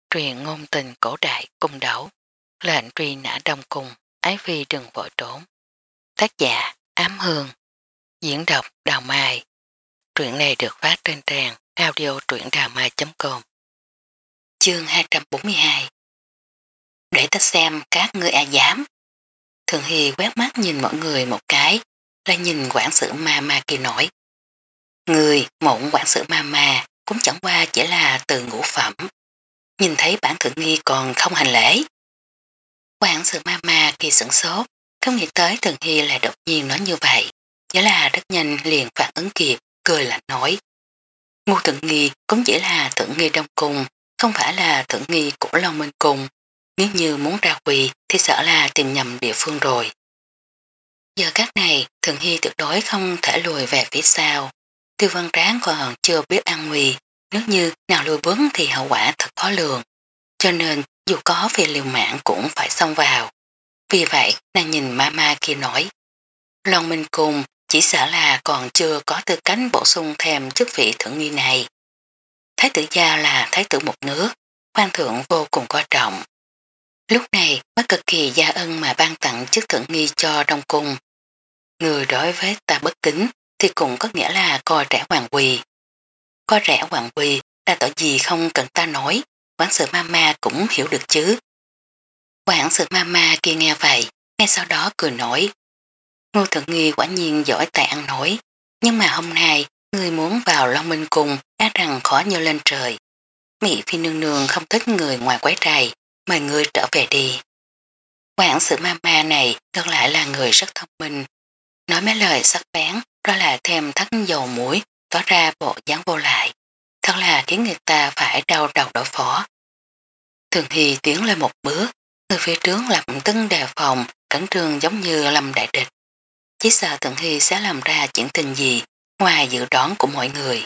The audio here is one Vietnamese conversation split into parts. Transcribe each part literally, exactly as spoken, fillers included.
Truyền ngôn tình cổ đại cung đấu, lệnh truy nã đông cung, ái phi đừng vội trốn. Tác giả Ám Hương, diễn đọc Đào Mai. Truyện này được phát trên trang audio truyệnđàmai chấm com. Chương hai trăm bốn mươi hai. Để ta xem các ngươi ai dám. Thường Hy quét mắt nhìn mọi người một cái, lại nhìn quản sự ma ma kia nổi. Người mộng quản sự ma ma cũng chẳng qua chỉ là từ ngũ phẩm. Nhìn thấy bản thượng nghi còn không hành lễ. Quản sự ma ma kia sửng sốt, không nghĩ tới Thường Hy lại đột nhiên nói như vậy. Chỉ là rất nhanh liền phản ứng kịp, cười lạnh nói. Ngô thượng nghi cũng chỉ là thượng nghi đông cung, không phải là thượng nghi của Long Minh Cung. Nếu như muốn ra quỳ thì sợ là tìm nhầm địa phương rồi. Giờ các này Thường Hy tuyệt đối không thể lùi về phía sau. Tiêu Văn Tráng còn chưa biết an nguy, nếu như nào lùi bước thì hậu quả thật khó lường. Cho nên dù có phi liều mạng cũng phải xông vào. Vì vậy nàng nhìn mama kia nói. Long Minh Cung chỉ sợ là còn chưa có tư cách bổ sung thêm chức vị thượng nghi này. Thái tử gia là thái tử một nước, quan thượng vô cùng coi trọng. Lúc này mới cực kỳ gia ân mà ban tặng chức thượng nghi cho Đông Cung. Người đối với ta bất kính thì cũng có nghĩa là coi rẻ hoàng quỳ. Coi rẻ hoàng quỳ là tội gì không cần ta nói, quản sự mama cũng hiểu được chứ. Quản sự mama kia nghe vậy, ngay sau đó cười nổi. Ngô Thượng Nghi quả nhiên giỏi tài ăn nổi, nhưng mà hôm nay người muốn vào Long Minh Cung á rằng khó như lên trời. Mỹ phi nương nương không thích người ngoài quấy rầy, mời người trở về đi. Quản sự mama này ngược lại là người rất thông minh, nói mấy lời sắc bén đó là thêm thắt dầu mũi, tỏ ra bộ dáng vô lại, thật là khiến người ta phải đau đầu đối phó. Thường Hy tiến lên một bước, người phía trước lập tức đề phòng, cẩn trương giống như lâm đại địch. Chỉ sợ Thường Hy sẽ làm ra chuyện tình gì ngoài dự đoán của mọi người.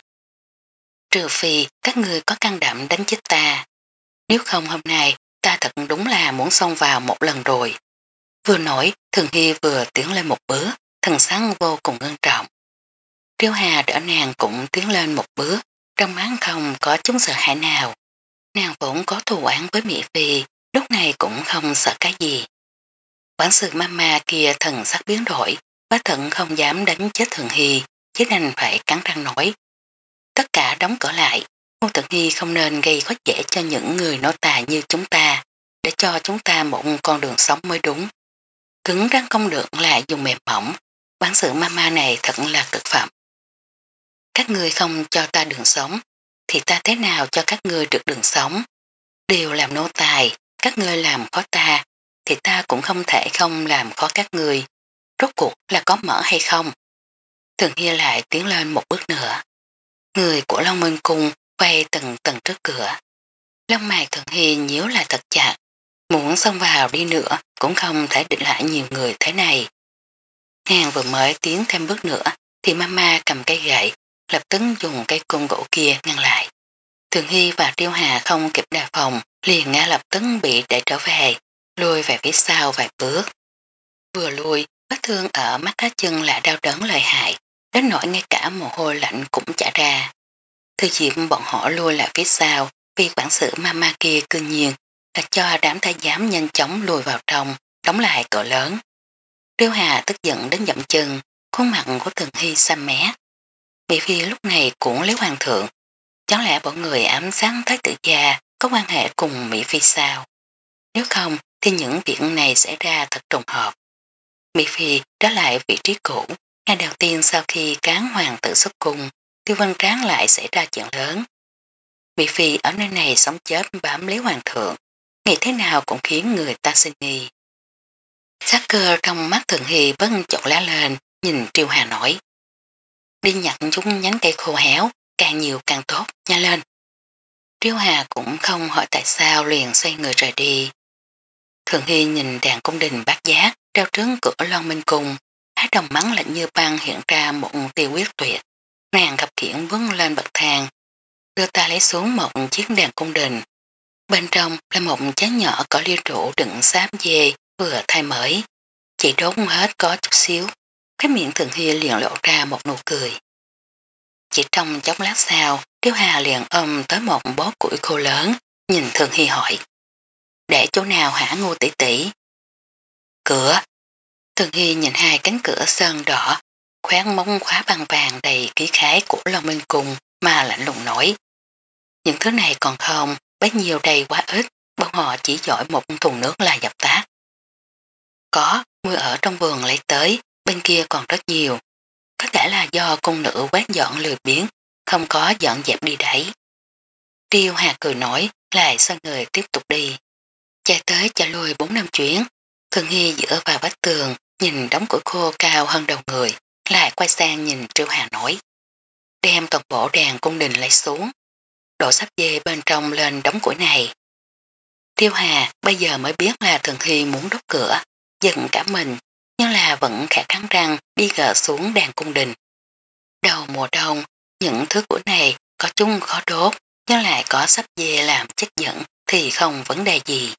Trừ phi các người có can đảm đánh chết ta. Nếu không hôm nay ta thật đúng là muốn xông vào một lần rồi. Vừa nói Thường Hy vừa tiến lên một bước, thần sắc vô cùng ngưng trọng. Triêu Hà đỡ nàng cũng tiến lên một bước, trong mắt không có chút sợ hãi nào. Nàng vốn có thù oán với Mỹ Phi, lúc này cũng không sợ cái gì. Quản sự mama kia thần sắc biến đổi, bá thận không dám đánh chết Thường Hy, chứ đành phải cắn răng nói. Tất cả đóng cửa lại, Ngô Thường Hy không nên gây khó dễ cho những người nô tài như chúng ta, để cho chúng ta một con đường sống mới đúng. Cứng rắn không được lại dùng mềm mỏng, quản sự mama này thật là cực phẩm. Các ngươi không cho ta đường sống, thì ta thế nào cho các ngươi được đường sống? Đều làm nô tài, các ngươi làm khó ta, thì ta cũng không thể không làm khó các ngươi. Rốt cuộc là có mở hay không? Thường Hy lại tiến lên một bước nữa. Người của Long Minh Cung quay từng tầng trước cửa. Lông mày Thường Hy nhíu lại thật chặt, muốn xông vào đi nữa cũng không thể định lại nhiều người thế này. Nàng vừa mới tiến thêm bước nữa thì mama cầm cây gậy, lập tức dùng cây cung gỗ kia ngăn lại. Thường Hy và Triêu Hà không kịp đề phòng, liền ngay lập tức bị đẩy trở về, lùi về phía sau vài bước. Vừa lùi, vết thương ở mắt cá chân lại đau đớn lợi hại, đến nỗi ngay cả mồ hôi lạnh cũng chảy ra. Thư diệm bọn họ lùi lại phía sau, vì quản sự mama kia cư nhiên là cho đám thái giám nhanh chóng lùi vào trong, đóng lại cửa lớn. Triêu Hà tức giận đến dậm chân, khuôn mặt của Thường Hy xanh mé. Mỹ Phi lúc này cũng lấy hoàng thượng. Chẳng lẽ bọn người ám sát thái tử gia có quan hệ cùng Mỹ Phi sao? Nếu không thì những việc này xảy ra thật trùng hợp. Mỹ Phi trở lại vị trí cũ, ngày đầu tiên sau khi cán hoàng tử xuất cung, Tiêu Văn Tráng lại xảy ra chuyện lớn. Mỹ Phi ở nơi này sống chết bám lấy hoàng thượng, nghĩ thế nào cũng khiến người ta sinh nghi. Sát cơ trong mắt Thường Hy bất chợt lá lên, nhìn Triêu Hà nói. Đi nhặt chúng nhánh cây khô héo, càng nhiều càng tốt, nhanh lên. Triêu Hà cũng không hỏi tại sao liền xoay người rời đi. Thường Hy nhìn đàn cung đình bát giác treo trứng cửa Long Minh Cung, hai đồng mắng lạnh như băng hiện ra một tiêu quyết tuyệt. Nàng gặp khiển vướng lên bậc thang, đưa ta lấy xuống một chiếc đàn cung đình. Bên trong là một chén nhỏ có ly rượu đựng xám dê vừa thay mới, chỉ đốt hết có chút xíu. Cái miệng Thường Hy liền lộ ra một nụ cười. Chỉ trong chốc lát sau, Tiếu Hà liền ôm tới một bó củi khô lớn, nhìn Thường Hy hỏi. Để chỗ nào hả Ngô tỷ tỷ? Cửa. Thường Hy nhìn hai cánh cửa sơn đỏ, khoáng móng khóa bằng vàng đầy ký khái của Long Minh Cung mà lạnh lùng nổi. Những thứ này còn không, bấy nhiêu đầy quá ít, bọn họ chỉ giỏi một thùng nước là dập tắt. Có, mưa ở trong vườn lấy tới, bên kia còn rất nhiều. Có thể là do cung nữ quét dọn lười biếng, không có dọn dẹp đi đẩy. Triêu Hà cười nói, lại xoay người tiếp tục đi. Chạy tới chạy lui bốn năm chuyến, Thường Hy dựa vào vách tường, nhìn đống củi khô cao hơn đầu người, lại quay sang nhìn Triêu Hà nói. Đem toàn bộ đàn cung đình lấy xuống, đổ sắp dê bên trong lên đống củi này. Triêu Hà bây giờ mới biết là Thường Hy muốn đốt cửa, giận cả mình, nhưng là vẫn khẽ cắn răng đi gỡ xuống đàn cung đình. Đầu mùa đông, những thứ củi này có chung khó đốt, nhưng lại có sắp dê làm chất dẫn thì không vấn đề gì.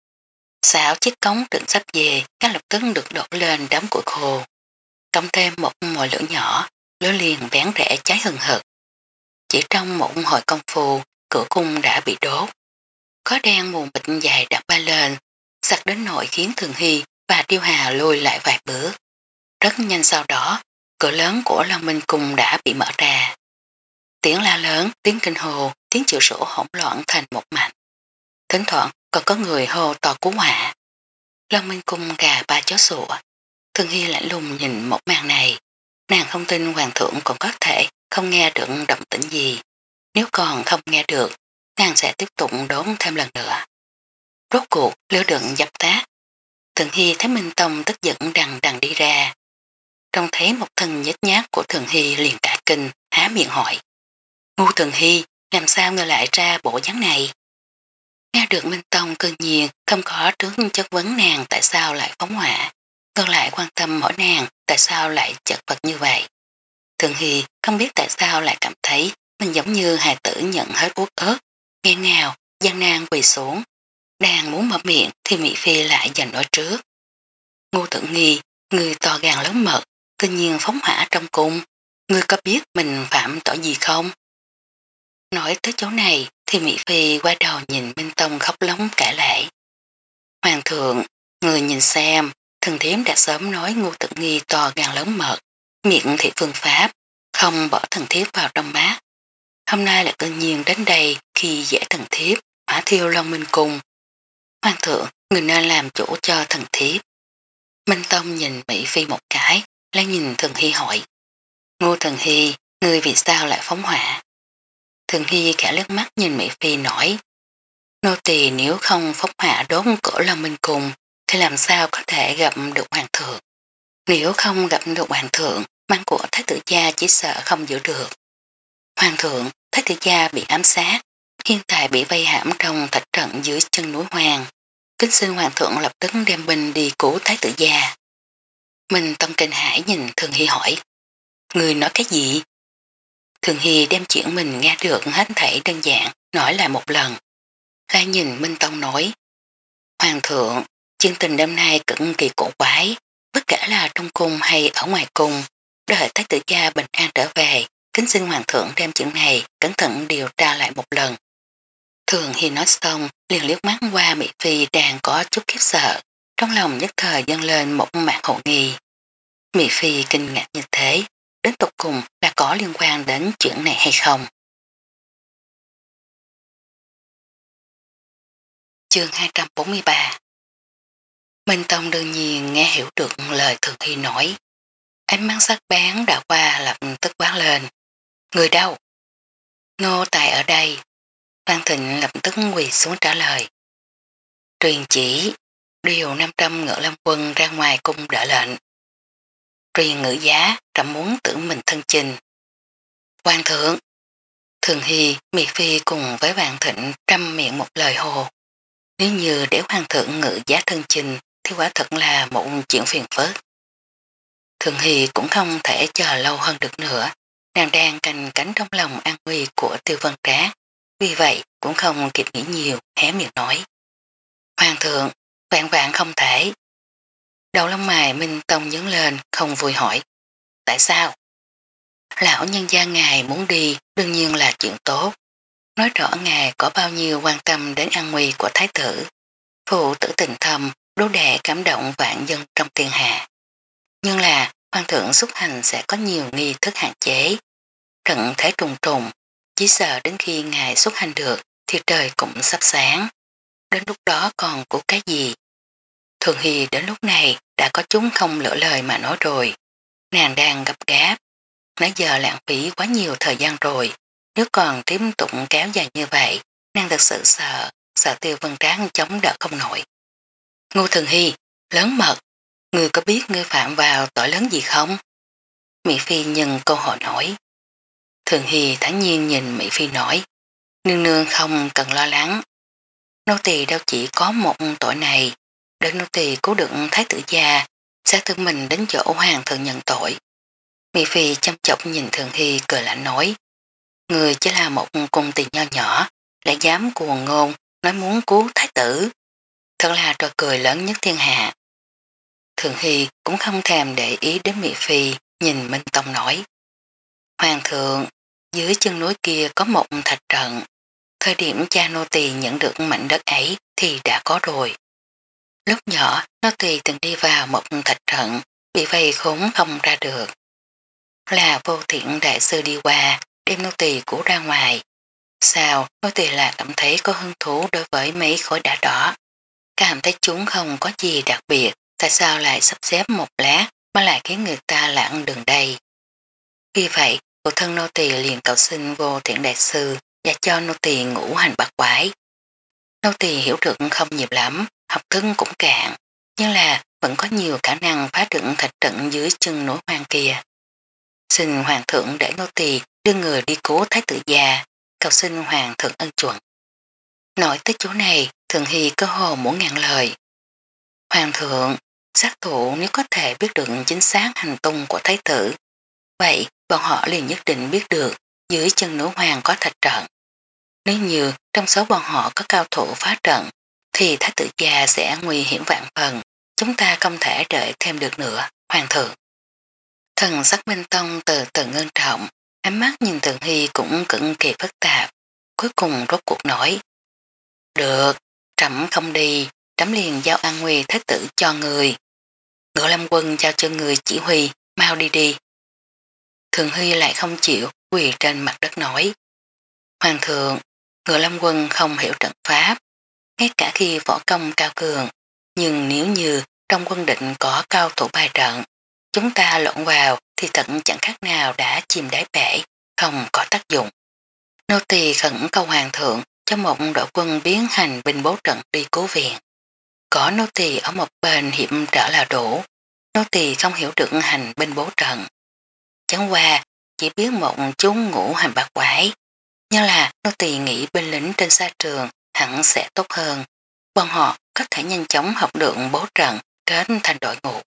Sáu chiếc cống đựng sắp dê ngay lập tức được đổ lên đám củi khô. Cộng thêm một mồi lửa nhỏ, lửa liền bén rẽ cháy hừng hực. Chỉ trong một hồi công phu, cửa cung đã bị đốt. Có đen mù mịt dài đặt ba lên, sặc đến nỗi khiến Thường Hy và Triêu Hà lùi lại vài bước. Rất nhanh sau đó, cửa lớn của Long Minh Cung đã bị mở ra. Tiếng la lớn, tiếng kinh hồ, tiếng chịu sổ hỗn loạn thành một mảnh. Thỉnh thoảng còn có người hô to cứu hỏa. Long Minh Cung gà ba chó sủa. Thường Hy lạnh lùng nhìn một màn này. Nàng không tin hoàng thượng còn có thể không nghe được động tĩnh gì. Nếu còn không nghe được, nàng sẽ tiếp tục đốn thêm lần nữa. Rốt cuộc lửa đựng dập tắt. Thường Hy thấy Minh Tông tức giận đằng đằng đi ra. Trông thấy một thân nhếch nhác của Thường Hy liền cả kinh, há miệng hỏi. Ngu Thường Hy, làm sao ngươi lại ra bộ dáng này? Nghe được Minh Tông cư nhiên không có trước chất vấn nàng tại sao lại phóng hỏa, ngược lại quan tâm hỏi nàng tại sao lại chật vật như vậy. Thường Hy không biết tại sao lại cảm thấy mình giống như hài tử nhận hết uất ớt, nghe ngào, gian nan quỳ xuống. Đang muốn mở miệng thì Mỹ Phi lại giành nói trước. Ngô Tử Nghi, người to gan lớn mật, tự nhiên phóng hỏa trong cung, ngươi có biết mình phạm tội gì không? Nói tới chỗ này thì Mỹ Phi qua đầu nhìn Minh Tông khóc lóng cả lệ. Hoàng thượng, người nhìn xem, thần thiếm đã sớm nói Ngô Tử Nghi to gan lớn mật, miệng thị phương pháp, không bỏ thần thiếp vào trong bát. Hôm nay là tự nhiên đến đây khi dễ thần thiếp, hỏa thiêu Long Minh Cung. Hoàng thượng, người nên làm chủ cho thần thiếp. Minh Tông nhìn Mỹ Phi một cái, lại nhìn Thường Hy hỏi. Ngô Thường Hy, ngươi vì sao lại phóng hỏa? Thường Hy cả lướt mắt nhìn Mỹ Phi nói. Nô tỳ nếu không phóng hỏa đốt cổ Long Minh Cung, thì làm sao có thể gặp được hoàng thượng? Nếu không gặp được hoàng thượng, mang của thái tử gia chỉ sợ không giữ được. Hoàng thượng, thái tử gia bị ám sát, hiện tại bị vây hãm trong thạch trận dưới chân núi Hoàng. Kính xin hoàng thượng lập tức đem binh đi cứu thái tử gia. Mình Tông kinh hãi nhìn Thường Hy hỏi. Người nói cái gì? Thường Hy đem chuyện mình nghe được hết thảy đơn giản, nói lại một lần. Lại nhìn Minh Tông nói. Hoàng thượng, chương tình đêm nay cực kỳ cổ quái, bất kể là trong cung hay ở ngoài cung, đợi thái tử gia bình an trở về, kính xin hoàng thượng đem chuyện này cẩn thận điều tra lại một lần. Thường Hy nói xong, liền liếc mắt qua Mỹ Phi đang có chút khiếp sợ, trong lòng nhất thời dâng lên một mạc hồ nghi. Mỹ Phi kinh ngạc như thế, đến tục cùng là có liên quan đến chuyện này hay không? Chương hai trăm bốn mươi ba. Minh Tông đương nhiên nghe hiểu được lời Thường Hy nói. Ánh mắt sắc bén đã qua lập tức quán lên. Người đâu? Nô tài ở đây. Phan Thịnh lập tức quỳ xuống trả lời. Truyền chỉ, điều năm trăm ngựa lâm quân ra ngoài cung đỡ lệnh. Truyền ngữ giá, trẫm muốn tự mình thân chinh. Hoàng thượng, Thường Hy, Mỹ Phi cùng với Phan Thịnh trăm miệng một lời hồ. Nếu như để hoàng thượng ngự giá thân chinh thì quả thật là một chuyện phiền phức. Thường Hy cũng không thể chờ lâu hơn được nữa, nàng đang canh cánh trong lòng an nguy của Tiêu Vân Trác, vì vậy cũng không kịp nghĩ nhiều, hé miệng nói. Hoàng thượng, vạn vạn không thể. Đầu lông mày Minh Tông nhướng lên, không vui hỏi. Tại sao? Lão nhân gia ngài muốn đi, đương nhiên là chuyện tốt. nói rõ ngài có bao nhiêu quan tâm đến an nguy của thái tử. Phụ tử tình thâm, đố đệ cảm động vạn dân trong thiên hạ. Nhưng là hoàng thượng xuất hành sẽ có nhiều nghi thức hạn chế. Trận thế trùng trùng, chỉ sợ đến khi ngài xuất hành được thì trời cũng sắp sáng. Đến lúc đó còn của cái gì? Thường Hy đến lúc này đã có chúng không lỡ lời mà nói rồi. Nàng đang gấp gáp. Nãy giờ lãng phí quá nhiều thời gian rồi. Nếu còn tiếp tục kéo dài như vậy, nàng thật sự sợ, sợ Tiêu Vân Tráng chống đỡ không nổi. Ngô Thường Hy, lớn mật, ngươi có biết ngươi phạm vào tội lớn gì không? Mỹ Phi nhân câu hỏi nói. Thường Hy thản nhiên nhìn Mỹ Phi nói, nương nương không cần lo lắng. Nô tỳ đâu chỉ có một tội này, để nô tỳ cứu được thái tử gia, sẽ tự mình đến chỗ hoàng thượng nhận tội. Mỹ Phi chăm chọc nhìn Thường Hy cười lạnh nói, người chỉ là một cung tỳ nho nhỏ, lại dám cuồng ngôn, nói muốn cứu thái tử. Thật là trò cười lớn nhất thiên hạ. Thường Hy cũng không thèm để ý đến Mỹ Phi, nhìn Minh Tông nói. Hoàng thượng, dưới chân núi kia có một thạch trận. Thời điểm cha nô tỳ nhận được mảnh đất ấy thì đã có rồi. Lúc nhỏ, nô tỳ từng đi vào một thạch trận, bị vây khốn không ra được. Là vô thiện đại sư đi qua, đem nô tỳ cứu ra ngoài. Sao, nô tỳ là cảm thấy có hứng thú đối với mấy khối đá đỏ. Cảm thấy chúng không có gì đặc biệt, tại sao lại sắp xếp một lát mà lại khiến người ta lãng đường đây. Vì vậy, phụ thân nô tỳ liền cầu xin vô thiện đại sư và cho nô tỳ ngũ hành bát quái. Nô tỳ hiểu được không nhiều lắm, học thức cũng cạn, nhưng là vẫn có nhiều khả năng phá được thạch trận dưới chân núi hoang kia. Xin hoàng thượng để nô tỳ đưa người đi cứu thái tử già, cầu xin hoàng thượng ân chuẩn. Nói tới chỗ này, Thường Hy cơ hồ muốn ngàn lời. Hoàng thượng, sát thủ nếu có thể biết được chính xác hành tung của thái tử, vậy bọn họ liền nhất định biết được dưới chân núi hoàng có thạch trận. Nếu như trong số bọn họ có cao thủ phá trận, thì thái tử già sẽ nguy hiểm vạn phần, chúng ta không thể đợi thêm được nữa, hoàng thượng. Thần sắc Minh Tông từ từ ngân trọng, ánh mắt nhìn Thường Hy cũng cực kỳ phức tạp, cuối cùng rốt cuộc nói. Được, trẫm không đi, trẫm liền giao an nguy thái tử cho người. Ngựa Lâm Quân giao cho người chỉ huy, mau đi đi. Thường Hy lại không chịu, quỳ trên mặt đất nói. Hoàng thượng, Ngựa Lâm Quân không hiểu trận pháp, ngay cả khi võ công cao cường, nhưng nếu như trong quân định có cao thủ bài trận, chúng ta lộn vào thì thật chẳng khác nào đã chìm đáy bể, không có tác dụng. Nô tỳ khẩn cầu hoàng thượng cho một đội quân biến hành binh bố trận đi cứu viện. Có nô tỳ ở một bên hiểm trở là đủ, nô tỳ không hiểu được hành binh bố trận. Chẳng qua chỉ biết một chút ngũ hành bạc quái, nhưng là nô tỳ nghĩ binh lính trên xa trường hẳn sẽ tốt hơn. Bọn họ có thể nhanh chóng học được bố trận kết thành đội ngũ.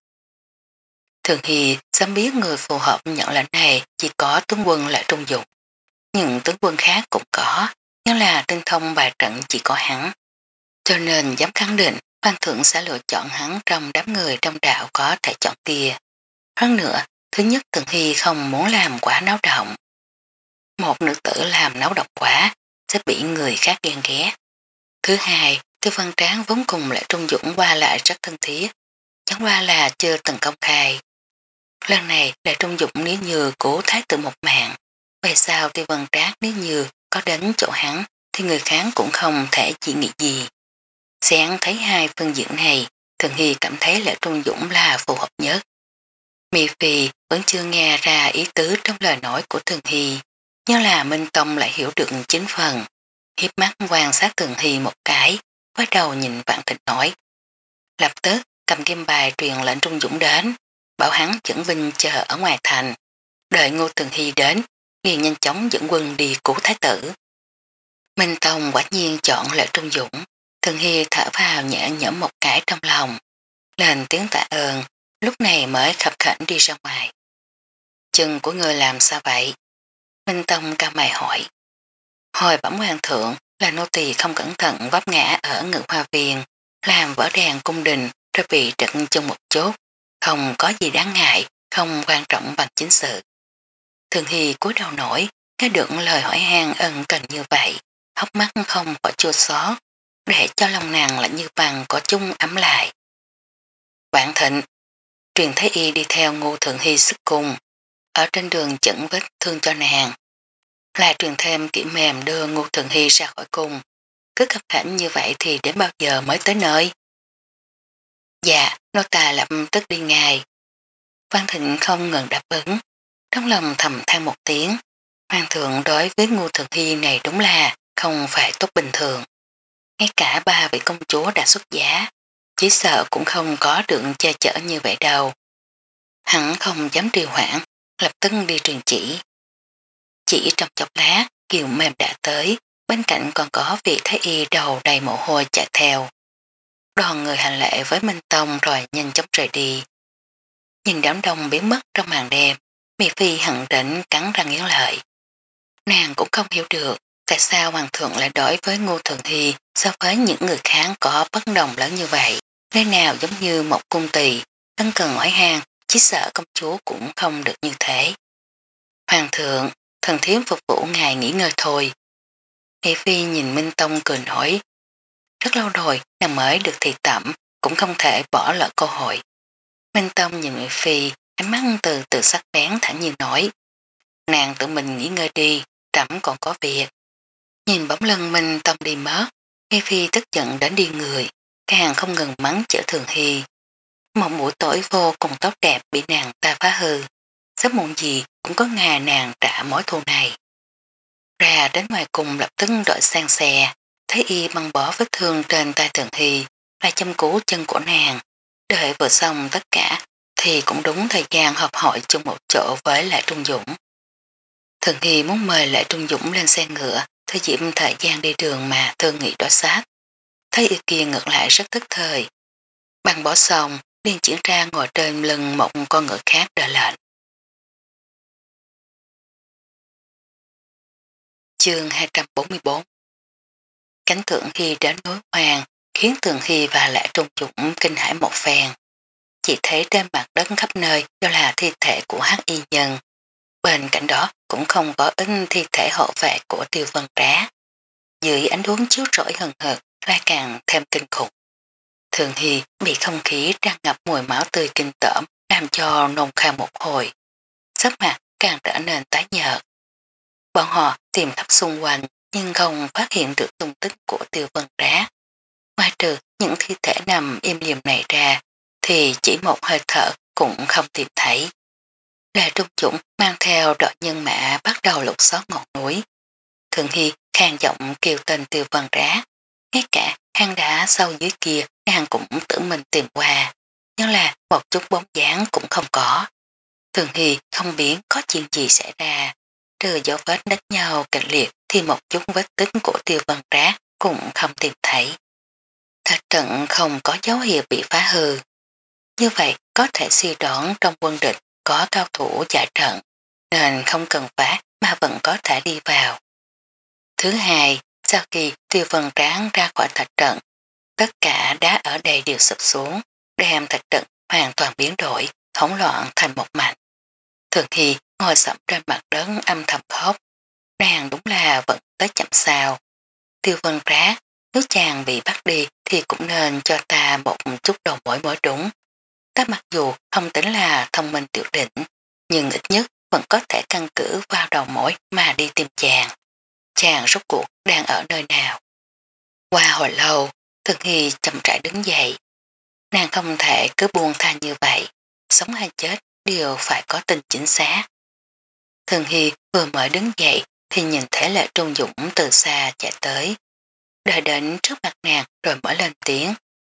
Thường Hy sớm biết người phù hợp nhận lệnh này chỉ có tướng quân Lệ Trung Dục. Những tướng quân khác cũng có, nhưng là tinh thông bài trận chỉ có hắn. Cho nên dám khẳng định ban thượng sẽ lựa chọn hắn trong đám người trong đạo có thể chọn kia. Hơn nữa, thứ nhất Thường Hy không muốn làm quá náo động. Một nữ tử làm náo động quá sẽ bị người khác ghen ghét. Thứ hai, Tiêu Văn Tráng vốn cùng Lệ Trung Dũng qua lại rất thân thiết, chẳng qua là chưa từng công khai. Lần này Lệ Trung Dũng nếu như cố thái tử một mạng, về sau Tiêu Văn Tráng nếu như có đến chỗ hắn thì người khác cũng không thể chỉ nghĩ gì. Sáng thấy hai phương diện này, Thường Hy cảm thấy Lệ Trung Dũng là phù hợp nhất. Mị Phi vẫn chưa nghe ra ý tứ trong lời nói của Thường Hy, nhưng là Minh Tông lại hiểu được chính phần. Hiếp mắt quan sát Thường Hy một cái, quay đầu nhìn Vạn Thịnh nói. Lập tức cầm kim bài truyền lệnh Trung Dũng đến, bảo hắn dẫn binh chờ ở ngoài thành. Đợi Ngô Thường Hy đến, liền nhanh chóng dẫn quân đi cứu thái tử. Minh Tông quả nhiên chọn Lệ Trung Dũng. Thường Hy thở vào nhẹ nhõm một cái trong lòng, lên tiếng tạ ơn, lúc này mới khập khảnh đi ra ngoài. Chân của người làm sao vậy? Minh Tông cao mày hỏi. Hồi bẩm hoàng thượng là nô tỳ không cẩn thận vấp ngã ở ngự hoa viên, làm vỡ đèn cung đình rồi bị trận chân một chút, không có gì đáng ngại, không quan trọng bằng chính sự. Thường Hy cúi đầu nổi, nghe được lời hỏi han ân cần như vậy, hốc mắt không khỏi chua xót, để cho lòng nàng lạnh như băng có chung ấm lại. Bạn Thịnh, Truyền Thái Y đi theo Ngô Thượng Hy sức cùng, ở trên đường chẩn vết thương cho nàng. Lại truyền thêm kỹ mềm đưa Ngô Thượng Hy ra khỏi cung. Cứ khập khảnh như vậy thì đến bao giờ mới tới nơi? Dạ, nô tà lập tức đi ngay. Văn Thịnh không ngừng đáp ứng, trong lòng thầm than một tiếng. Hoàng thượng đối với Ngô Thượng Hy này đúng là không phải tốt bình thường. Ngay cả ba vị công chúa đã xuất giá, chỉ sợ cũng không có được che chở như vậy đâu. Hắn không dám trì hoãn, lập tức đi truyền chỉ. Chỉ trong chốc lá, kiều mềm đã tới, bên cạnh còn có vị thái y đầu đầy mồ hôi chạy theo. Đoàn người hành lễ với Minh Tông rồi nhanh chóng rời đi. Nhìn đám đông biến mất trong màn đêm, Mỹ Phi hận đỉnh cắn răng nghiến lợi. Nàng cũng không hiểu được tại sao Hoàng thượng lại đối với Ngô Thường Hy so với những người khác có bất đồng lớn như vậy. Nơi nào giống như một cung tỳ, ân cần hỏi han, chỉ sợ công chúa cũng không được như thế. Hoàng thượng, thần thiếm phục vụ ngài nghỉ ngơi thôi. Mỹ Phi nhìn Minh Tông cười nói, rất lâu rồi nàng mới được thị tẩm, cũng không thể bỏ lỡ cơ hội. Minh Tông nhìn Mỹ Phi, ánh mắt từ từ sắc bén thẳng nhiên nói, nàng tự mình nghỉ ngơi đi, trẫm còn có việc. Nhìn bóng lưng Minh Tông đi mất, Mỹ Phi tức giận đến đi người, càng không ngừng mắng chở Thường Hy. Một buổi tối vô cùng tốt đẹp bị nàng ta phá hư, sớm muộn gì cũng có ngày nàng trả mối thù này. Ra đến ngoài cùng lập tức đội sang xe, thấy y băng bó vết thương trên tay Thường Hy, lại chăm cứu chân của nàng. Đợi vừa xong tất cả thì cũng đúng thời gian họp hội chung một chỗ với Lệ Trung Dũng. Thường Hy muốn mời Lệ Trung Dũng lên xe ngựa, thời diệm thời gian đi đường mà thương nghị đối sát. Thấy y kia ngược lại rất tức thời. Băng bỏ xong, liền chuyển ra ngồi trên lưng một con ngựa khác đợi lệnh. Chương hai trăm bốn mươi bốn. Cánh tượng khi đến núi Hoàng khiến Tường Hy và Lệ Trung Dũng kinh hãi một phen. Chỉ thấy trên mặt đất khắp nơi do là thi thể của hắc y nhân. Bên cạnh đó cũng không có in thi thể hộ vệ của Tiêu Vân Trá. Dưới ánh đuống chiếu rọi hừng hực lại càng thêm kinh khủng. Thường Hy bị không khí tràn ngập mùi máu tươi kinh tởm làm cho nôn khan một hồi. Sắc mặt càng trở nên tái nhợt. Bọn họ tìm khắp xung quanh nhưng không phát hiện được tung tích của Tiêu Vân Trá. Ngoài trừ những thi thể nằm im liềm này ra thì chỉ một hơi thở cũng không tìm thấy. Lệ Trung Dũng mang theo đội nhân mã bắt đầu lục xót ngọn núi. Thường Hy khang giọng kêu tên Tiêu Vân Trá. Ngay cả hang đá sâu dưới kia nàng cũng tự mình tìm qua. Nhưng là một chút bóng dáng cũng không có. Thường Hy không biết có chuyện gì xảy ra. Trừ dấu vết đánh nhau kịch liệt thì một chút vết tích của Tiêu Vân Trá cũng không tìm thấy. Thạch trận không có dấu hiệu bị phá hư. Như vậy có thể suy đoán trong quân địch có cao thủ giải trận nên không cần phá mà vẫn có thể đi vào. Thứ hai, sau khi Tiêu Vân Tráng ra khỏi thạch trận, tất cả đá ở đây đều sụp xuống, đem thạch trận hoàn toàn biến đổi, hỗn loạn thành một mảnh. Thường Hy ngồi sẫm trên mặt đất âm thầm khóc, nàng đúng là vẫn tới chậm sao. Tiêu Vân Trá, nếu chàng bị bắt đi thì cũng nên cho ta một chút đầu mối mới đúng. Ta mặc dù không tính là thông minh tiểu đỉnh, nhưng ít nhất vẫn có thể căn cứ vào đầu mối mà đi tìm chàng. Chàng rốt cuộc đang ở nơi nào? Qua hồi lâu, Thường Hy chậm rãi đứng dậy. Nàng không thể cứ buông tha như vậy, sống hay chết đều phải có tin chính xác. Thường Hy vừa mới đứng dậy thì nhìn thấy Lệ Trung Dũng từ xa chạy tới. Đợi đến trước mặt nàng rồi mở lên tiếng.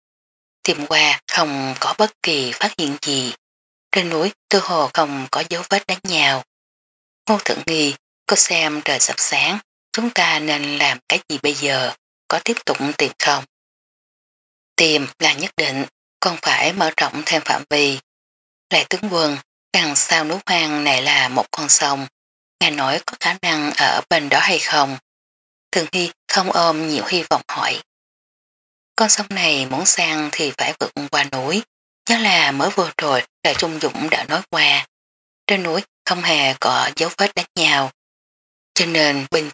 Tìm qua không có bất kỳ phát hiện gì. Trên núi tư hồ không có dấu vết đánh nhau. Ngô Thượng Nghi, cô xem trời sắp sáng, chúng ta nên làm cái gì bây giờ, có tiếp tục tìm không? Tìm là nhất định, còn phải mở rộng thêm phạm vi. Lại tướng quân, đằng sau núi hoang này là một con sông, ngài nói có khả năng ở bên đó hay không? Thường Hy không ôm nhiều hy vọng hỏi. Con sông này muốn sang thì phải vượt qua núi, nhớ là mới vừa rồi Đại Trung Dũng đã nói qua. Trên núi không hề có dấu vết đánh nhau, cho nên bên kia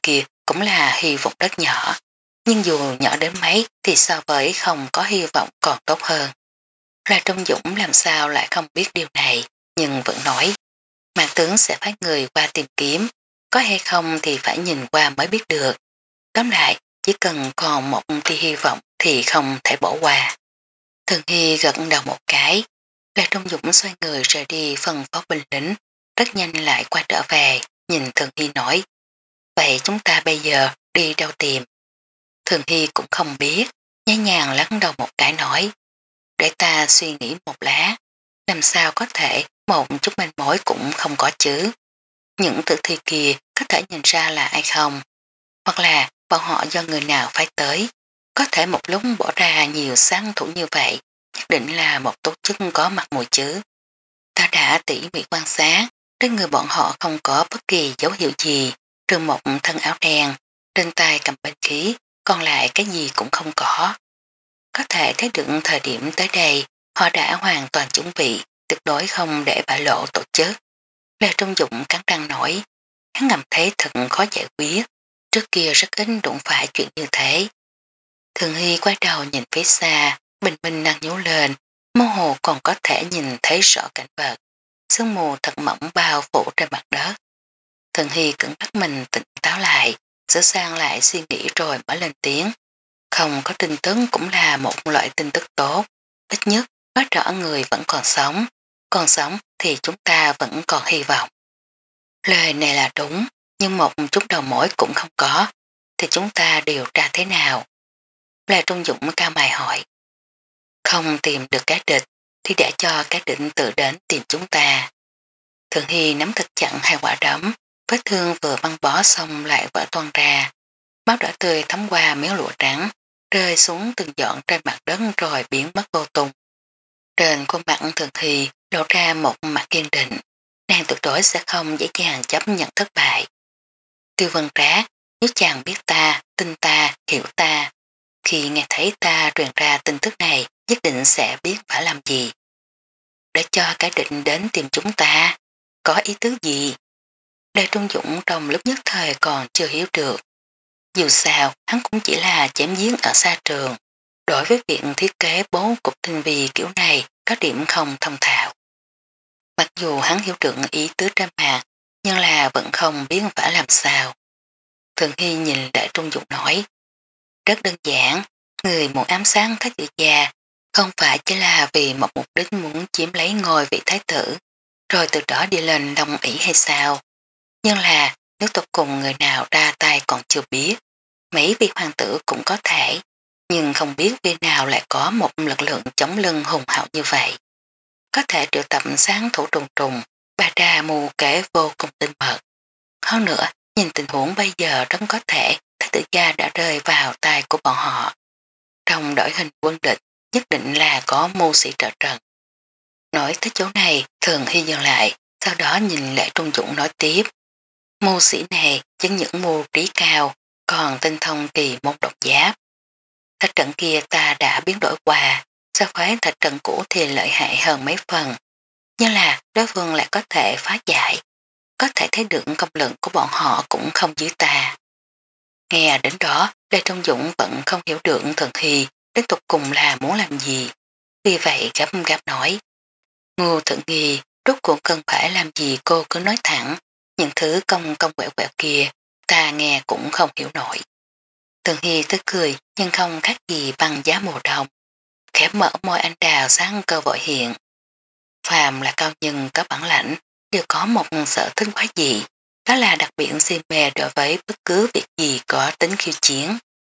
cũng là hy vọng rất nhỏ, nhưng dù nhỏ đến mấy thì so với không có hy vọng còn tốt hơn. Là Trung Dũng làm sao lại không biết điều này, nhưng vẫn nói, Mạc tướng sẽ phái người qua tìm kiếm, có hay không thì phải nhìn qua mới biết được. Tóm lại, chỉ cần còn một tia hy vọng thì không thể bỏ qua. Thường Hy gật đầu một cái, Lê Trung Dũng xoay người rời đi phân phó binh lính, rất nhanh lại quay trở về, nhìn Thường Hy nói, vậy chúng ta bây giờ đi đâu tìm? Thường Hy cũng không biết, nhẹ nhàng lắc đầu một cái nói, để ta suy nghĩ một lá, làm sao có thể một chút manh mối cũng không có chứ. Những tử thi kia có thể nhìn ra là ai không, hoặc là bọn họ do người nào phái tới, có thể một lúc bỏ ra nhiều sáng thủ như vậy, nhất định là một tổ chức có mặt mùi chứ. Ta đã tỉ mỉ quan sát, trên người bọn họ không có bất kỳ dấu hiệu gì, trừ một thân áo đen, trên tay cầm binh khí, còn lại cái gì cũng không có. Có thể thấy được thời điểm tới đây, họ đã hoàn toàn chuẩn bị, tuyệt đối không để bại lộ tổ chức. Lê Trung Dũng cắn răng nổi, hắn ngầm thấy thật khó giải quyết, trước kia rất ít đụng phải chuyện như thế. Thường Hy quay đầu nhìn phía xa, bình minh đang nhú lên, mơ hồ còn có thể nhìn thấy rõ cảnh vật. Sương mù thật mỏng bao phủ trên mặt đất. Thường Hy cứng bắt mình tỉnh táo lại, sửa sang lại suy nghĩ rồi mới lên tiếng. Không có tin tức cũng là một loại tin tức tốt, ít nhất nói rõ người vẫn còn sống, còn sống thì chúng ta vẫn còn hy vọng. Lời này là đúng, nhưng một chút đầu mối cũng không có, thì chúng ta điều tra thế nào? Lê Trung Dũng cao mày hỏi. Không tìm được cái địch, thì để cho cái địch tự đến tìm chúng ta. Thường Hy nắm thật chặn hai quả đấm, vết thương vừa băng bó xong lại vỡ toan ra. Máu đỏ tươi thấm qua miếng lụa trắng, rơi xuống từng dọn trên mặt đất rồi biến mất vô tung. Trên khuôn mặt Thường Hy lộ ra một mặt kiên định, nàng tuyệt đối sẽ không dễ dàng chấp nhận thất bại. Tiêu Vân Trác, nếu chàng biết ta, tin ta, hiểu ta, khi nghe thấy ta truyền ra tin tức này nhất định sẽ biết phải làm gì. Để cho cái định đến tìm chúng ta, có ý tứ gì? Lê Trung Dũng trong lúc nhất thời còn chưa hiểu được. Dù sao, hắn cũng chỉ là chém giếng ở xa trường. Đối với việc thiết kế bố cục tinh vi kiểu này có điểm không thông thạo. Mặc dù hắn hiểu được ý tứ trên mặt, nhưng là vẫn không biết phải làm sao. Thường Hy nhìn Đại Trung Dũng nói, rất đơn giản, người muốn ám sáng Thái tử gia không phải chỉ là vì một mục đích muốn chiếm lấy ngôi vị thái tử, rồi từ đó đi lên đồng ý hay sao. Nhưng là nếu tục cùng người nào ra tay còn chưa biết, mấy vị hoàng tử cũng có thể, nhưng không biết vì nào lại có một lực lượng chống lưng hùng hậu như vậy. Có thể triệu tập sáng thủ trùng trùng, bà ra mù kế vô cùng tinh mật. Hơn nữa, nhìn tình huống bây giờ rất có thể Thái tử gia đã rơi vào tay của bọn họ. Trong đổi hình quân địch, nhất định là có mưu sĩ trợ trận. Nói tới chỗ này, Thường Hy dừng lại, sau đó nhìn Lệ Trung Dũng nói tiếp. Mưu sĩ này chẳng những mưu trí cao, còn tinh thông kỳ môn độc giáp. Thạch trận kia ta đã biến đổi qua, so với thạch trận cũ thì lợi hại hơn mấy phần. Nhưng là đối phương lại có thể phá giải, có thể thấy được công lượng của bọn họ cũng không dưới ta. Nghe đến đó, Lê Trung Dũng vẫn không hiểu được Thường Hy đến tục cùng là muốn làm gì. Vì vậy gấp gáp nói, Ngô Thượng Nghi, rốt cuộc cần phải làm gì cô cứ nói thẳng, những thứ công công quẹo quẹo kia, ta nghe cũng không hiểu nổi. Thường Hy tức cười nhưng không khác gì bằng giá mùa đông, khẽ mở môi anh đào sáng cơ vội hiện. Phàm là cao nhân có bản lãnh, đều có một sở thích quá dị, đó là đặc biệt si mê đối với bất cứ việc gì có tính khiêu chiến.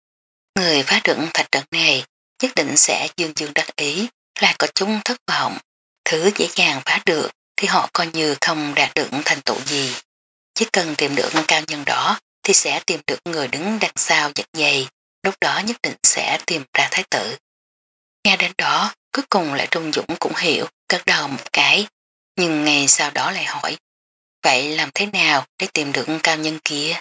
Người phá được thạch trận này nhất định sẽ dương dương đắc ý, là có chúng thất vọng. Thứ dễ dàng phá được thì họ coi như không đạt được thành tựu gì. Chỉ cần tìm được cao nhân đó thì sẽ tìm được người đứng đằng sau giật dây, lúc đó nhất định sẽ tìm ra thái tử. Nghe đến đó, cuối cùng lại Trung Dũng cũng hiểu, cất đầu một cái, nhưng ngày sau đó lại hỏi, vậy làm thế nào để tìm được cao nhân kia?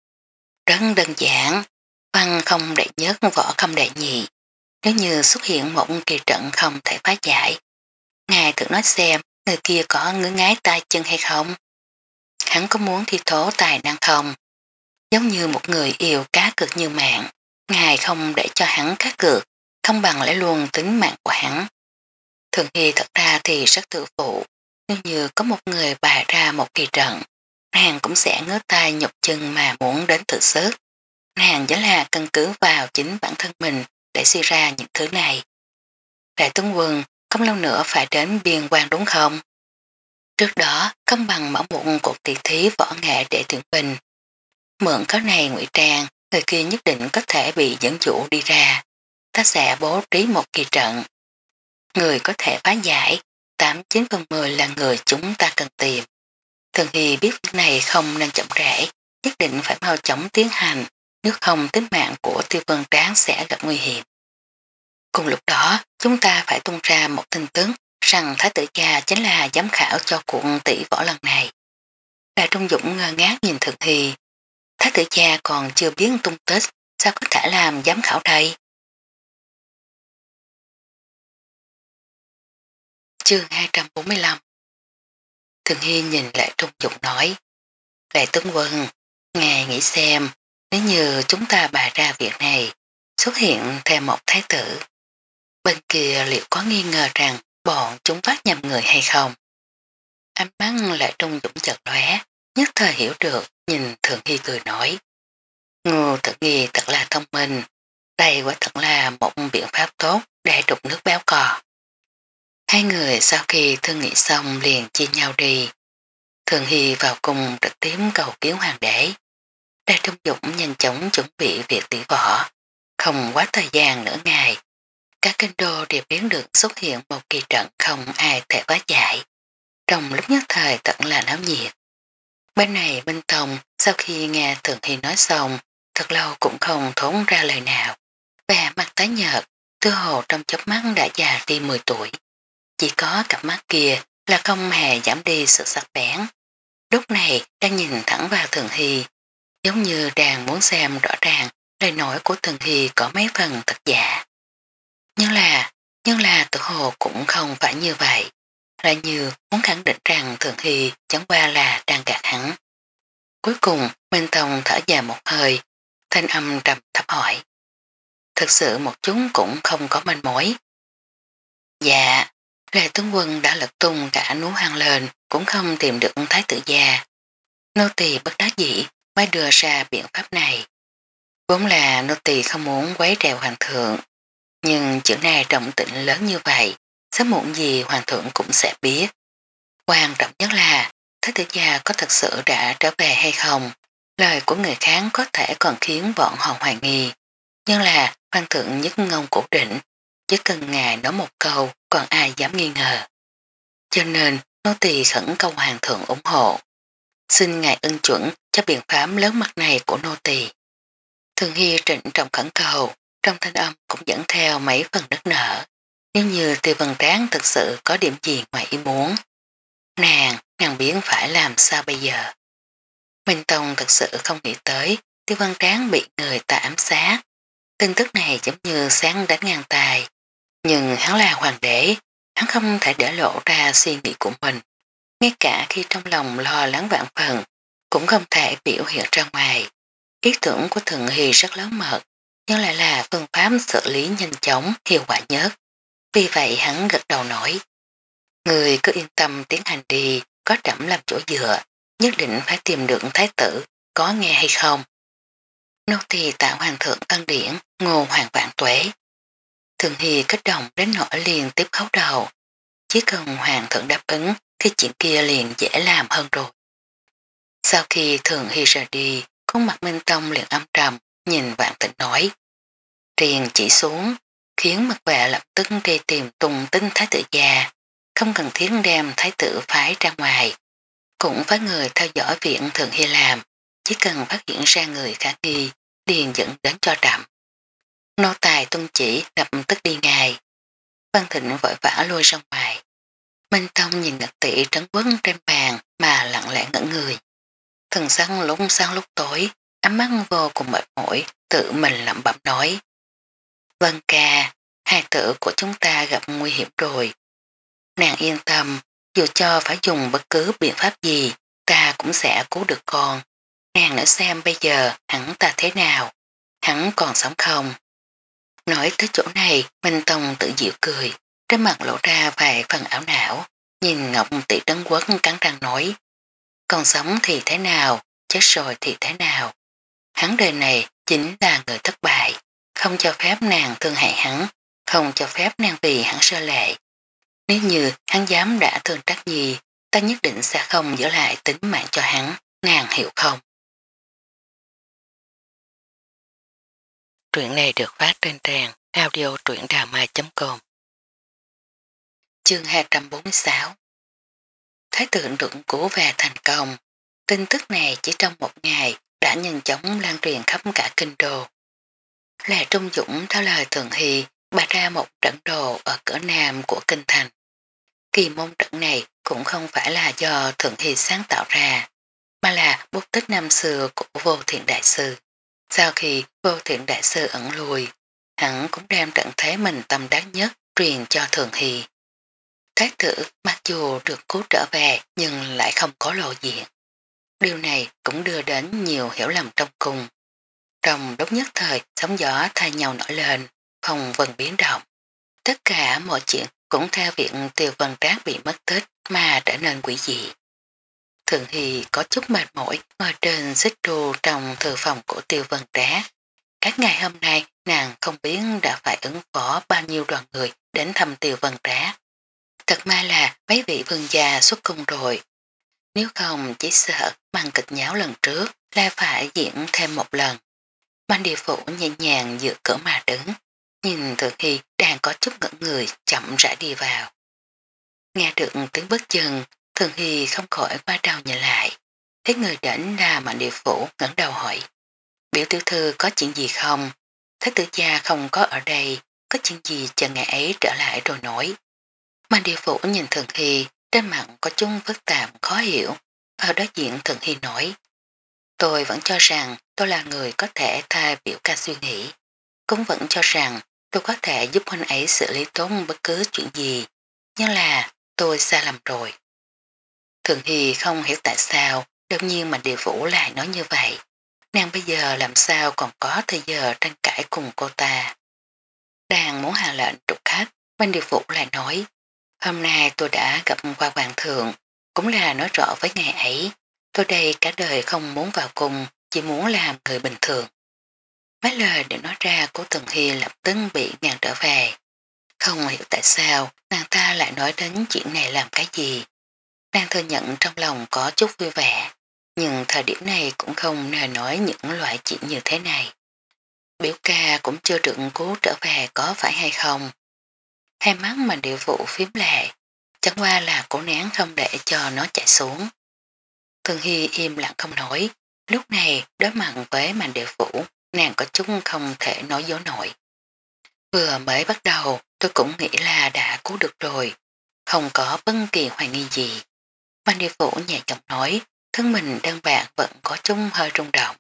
Rất đơn giản, văn không đệ nhất võ không đệ nhị, nếu như xuất hiện một kỳ trận không thể phá giải. Ngài thử nói xem, người kia có ngứa ngái tay chân hay không? Hắn có muốn thi thố tài năng không? giống như một người yêu cá cược như mạng, ngài không để cho hắn cá cược, không bằng lấy luôn tính mạng của hắn. Thường Hy thật ra thì rất tự phụ, nếu như có một người bày ra một kỳ trận, nàng cũng sẽ ngứa tay nhục chân mà muốn đến thử sức. Nàng chỉ là căn cứ vào chính bản thân mình để suy ra những thứ này. Đại tướng quân, không lâu nữa phải đến biên quan đúng không? Trước đó, không bằng mở một cuộc tỷ thí võ nghệ để tuyển binh. Mượn có này ngụy trang, người kia nhất định có thể bị dẫn dụ đi ra. Ta sẽ bố trí một kỳ trận. Người có thể phá giải, tám chín phần mười là người chúng ta cần tìm. Thường Hy biết việc này không nên chậm trễ, nhất định phải mau chóng tiến hành, nếu không tính mạng của Tiêu Vân Tráng sẽ gặp nguy hiểm. Cùng lúc đó, chúng ta phải tung ra một tin tức rằng Thái tử cha chính là giám khảo cho cuộc tỷ võ lần này. Đại Trung Dũng ngơ ngác nhìn Thường Hy. Thái tử cha còn chưa biết tung tích, sao có thể làm giám khảo đây? Chương hai trăm bốn mươi lăm. Thường Hy nhìn lại Trung Dũng nói, Đại tướng quân, ngài nghĩ xem, nếu như chúng ta bày ra việc này, xuất hiện thêm một thái tử, bên kia liệu có nghi ngờ rằng bọn chúng bắt nhầm người hay không? Ánh mắt lại Trung Dũng chợt lóe, nhất thời hiểu được, nhìn Thường Hy cười nói, Ngô Tử Nghi thật là thông minh, đây quả thật là một biện pháp tốt để trục nước béo cò. Hai người sau khi thương nghị xong liền chia nhau đi. Thường Hy vào cùng trực tiếp cầu kiến hoàng đế. Đại Trung Dũng nhanh chóng chuẩn bị việc tỷ võ. Không quá thời gian nửa ngày, các kinh đô đều biến được xuất hiện một kỳ trận không ai thể phá giải. Trong lúc nhất thời tận là náo nhiệt. Bên này Minh Tông sau khi nghe Thường Hy nói xong, thật lâu cũng không thốn ra lời nào. Vẻ mặt tái nhợt, tư hồ trong chớp mắt đã già đi mười tuổi. Chỉ có cặp mắt kia là không hề giảm đi sự sắc bén. Lúc này đang nhìn thẳng vào Thường Hy, giống như đang muốn xem rõ ràng lời nói của Thường Hy có mấy phần thật giả. Nhưng là, nhưng là tự hồ cũng không phải như vậy. Lại như muốn khẳng định rằng Thường Hy chẳng qua là đang gạt hắn. Cuối cùng, Minh Tông thở dài một hơi, thanh âm trầm thấp hỏi. Thực sự một chúng cũng không có manh mối. Dạ, Lê Tướng Quân đã lật tung cả núi hoang lên, cũng không tìm được thái tử gia. Nô tỳ bất đắc dĩ mới đưa ra biện pháp này. Vốn là nô tỳ không muốn quấy rèo hoàng thượng, nhưng chuyện này trọng tĩnh lớn như vậy, sớm muộn gì hoàng thượng cũng sẽ biết. Quan trọng nhất là thái tử gia có thật sự đã trở về hay không. Lời của người khác có thể còn khiến bọn họ hoài nghi, nhưng là hoàng thượng nhất ngông cổ định, chỉ cần ngài nói một câu còn ai dám nghi ngờ. Cho nên nô tỳ khẩn cầu hoàng thượng ủng hộ. Xin ngài ân chuẩn cho biện pháp lớn mặt này của nô tỳ. Thường Hy trịnh trọng khẩn cầu, trong thanh âm cũng dẫn theo mấy phần đất nở. Nếu như Tiêu Vân Tráng thực sự có điểm gì ngoài ý muốn, nàng, nàng biết phải làm sao bây giờ. Minh Tông thực sự không nghĩ tới Tiêu Vân Tráng bị người ta ám sát. Tin tức này giống như sáng đánh ngang tài. Nhưng hắn là hoàng đế, hắn không thể để lộ ra suy nghĩ của mình. Ngay cả khi trong lòng lo lắng vạn phần, cũng không thể biểu hiện ra ngoài. Ý tưởng của Thường Hy rất lớn mật, nhưng lại là phương pháp xử lý nhanh chóng, hiệu quả nhất. Vì vậy hắn gật đầu nói, người cứ yên tâm tiến hành đi, có trẫm làm chỗ dựa, nhất định phải tìm được thái tử, có nghe hay không? Nô tỳ tạo hoàng thượng ân điển, ngô hoàng vạn tuế. Thường Hy kích động đến nỗi liền tiếp khấu đầu. Chỉ cần hoàng thượng đáp ứng thì chuyện kia liền dễ làm hơn rồi. Sau khi Thường Hy rời đi, khuôn mặt Minh Tông liền âm trầm, nhìn Vạn Tịnh nói. Triền chỉ xuống, khiến mặt vệ lập tức đi tìm tung tính thái tử già, không cần thiết đem thái tử phái ra ngoài. Cũng phải người theo dõi viện Thường Hy làm, chỉ cần phát hiện ra người khả nghi, liền dẫn đến cho trạm. Nô tài tuân chỉ lập tức đi ngài. Văn Thịnh vội vã lui ra ngoài. Minh Tông nhìn ngật tỷ trấn quấn trên bàn mà lặng lẽ ngẩn người. Thần sắc lúc sáng lúc tối, ánh mắt vô cùng mệt mỏi, tự mình lẩm bẩm nói. Vân ca, hai tử của chúng ta gặp nguy hiểm rồi. Nàng yên tâm, dù cho phải dùng bất cứ biện pháp gì, ta cũng sẽ cứu được con. Nàng nữa xem bây giờ hắn ta thế nào, hắn còn sống không. Nói tới chỗ này, Minh Tông tự dịu cười, trên mặt lộ ra vài phần ảo não, nhìn Ngọc Tỷ Trấn Quốc cắn răng nói, còn sống thì thế nào, chết rồi thì thế nào. Hắn đời này chính là người thất bại, không cho phép nàng thương hại hắn, không cho phép nàng vì hắn sơ lệ. Nếu như hắn dám đã thương trách gì, ta nhất định sẽ không giữ lại tính mạng cho hắn, nàng hiểu không? Truyện này được phát trên trang audio truyệnđàmai chấm com. Chương hai trăm bốn mươi sáu. Thái tượng đựng cứu về thành công. Tin tức này chỉ trong một ngày đã nhanh chóng lan truyền khắp cả kinh đô. Là Trung Dũng theo lời Thường Hy bày ra một trận đồ ở cửa nam của kinh thành. Kỳ môn trận này cũng không phải là do Thường Hy sáng tạo ra, mà là bút tích năm xưa của Vô Thiện Đại Sư. Sau khi Vô Thiện Đại Sư ẩn lùi, hắn cũng đem trận thế mình tâm đắc nhất truyền cho Thường Hy. Thái tử mặc dù được cứu trở về nhưng lại không có lộ diện. Điều này cũng đưa đến nhiều hiểu lầm trong cung. Trong lúc nhất thời sóng gió thay nhau nổi lên, phong vân biến động. Tất cả mọi chuyện cũng theo việc Tiêu Vân Trác bị mất tích mà trở nên quỷ dị. Thường Hy có chút mệt mỏi ngồi trên xích đu trong thư phòng của Tiêu Vân Trác. Các ngày hôm nay nàng không biết đã phải ứng phó bao nhiêu đoàn người đến thăm Tiêu Vân Trác. Thật may là mấy vị vương gia xuất cung rồi. Nếu không chỉ sợ màn kịch nháo lần trước lại phải diễn thêm một lần. Ban địa phủ nhẹ nhàng dựa cửa mà đứng. Nhìn Thường Hy đang có chút ngẩn người chậm rãi đi vào. Nghe được tiếng bước chân, Thường Hy không khỏi qua đầu nhìn lại. Thấy người đến là Mạnh địa phủ ngẩng đầu hỏi. Biểu tiểu thư có chuyện gì không? Thái tử gia không có ở đây, có chuyện gì chờ ngày ấy trở lại rồi nói. Mạnh địa phủ nhìn Thường Hy, trên mặt có chung phức tạp khó hiểu. Ở đối diện Thường Hy nói. Tôi vẫn cho rằng tôi là người có thể thay biểu ca suy nghĩ. Cũng vẫn cho rằng tôi có thể giúp huynh ấy xử lý tốt bất cứ chuyện gì. Nhưng là tôi sai lầm rồi. Thường Hy không hiểu tại sao đột nhiên mà địa phủ lại nói như vậy. Nàng bây giờ làm sao còn có thời giờ tranh cãi cùng cô ta. Đang muốn hạ lệnh trục khách, bên địa phủ lại nói. Hôm nay tôi đã gặp qua hoàng thượng, cũng là nói rõ với ngày ấy. Tôi đây cả đời không muốn vào cung, chỉ muốn làm người bình thường. Mấy lời để nói ra của Thường Hy lập tức bị ngàn trở về. Không hiểu tại sao nàng ta lại nói đến chuyện này làm cái gì. Nàng thừa nhận trong lòng có chút vui vẻ, nhưng thời điểm này cũng không nên nói những loại chuyện như thế này. Biểu ca cũng chưa được cứu trở về có phải hay không. Hai mắt mà địa vụ phím lệ, chẳng qua là cố nén không để cho nó chạy xuống. Thường Hy im lặng không nói, lúc này đối mặt với màn địa phủ, nàng có chút không thể nói dối nổi. Vừa mới bắt đầu tôi cũng nghĩ là đã cứu được rồi, không có bất kỳ hoài nghi gì. Màn địa phủ nhẹ giọng nói, thân mình đơn bạc vẫn có chút hơi rung động.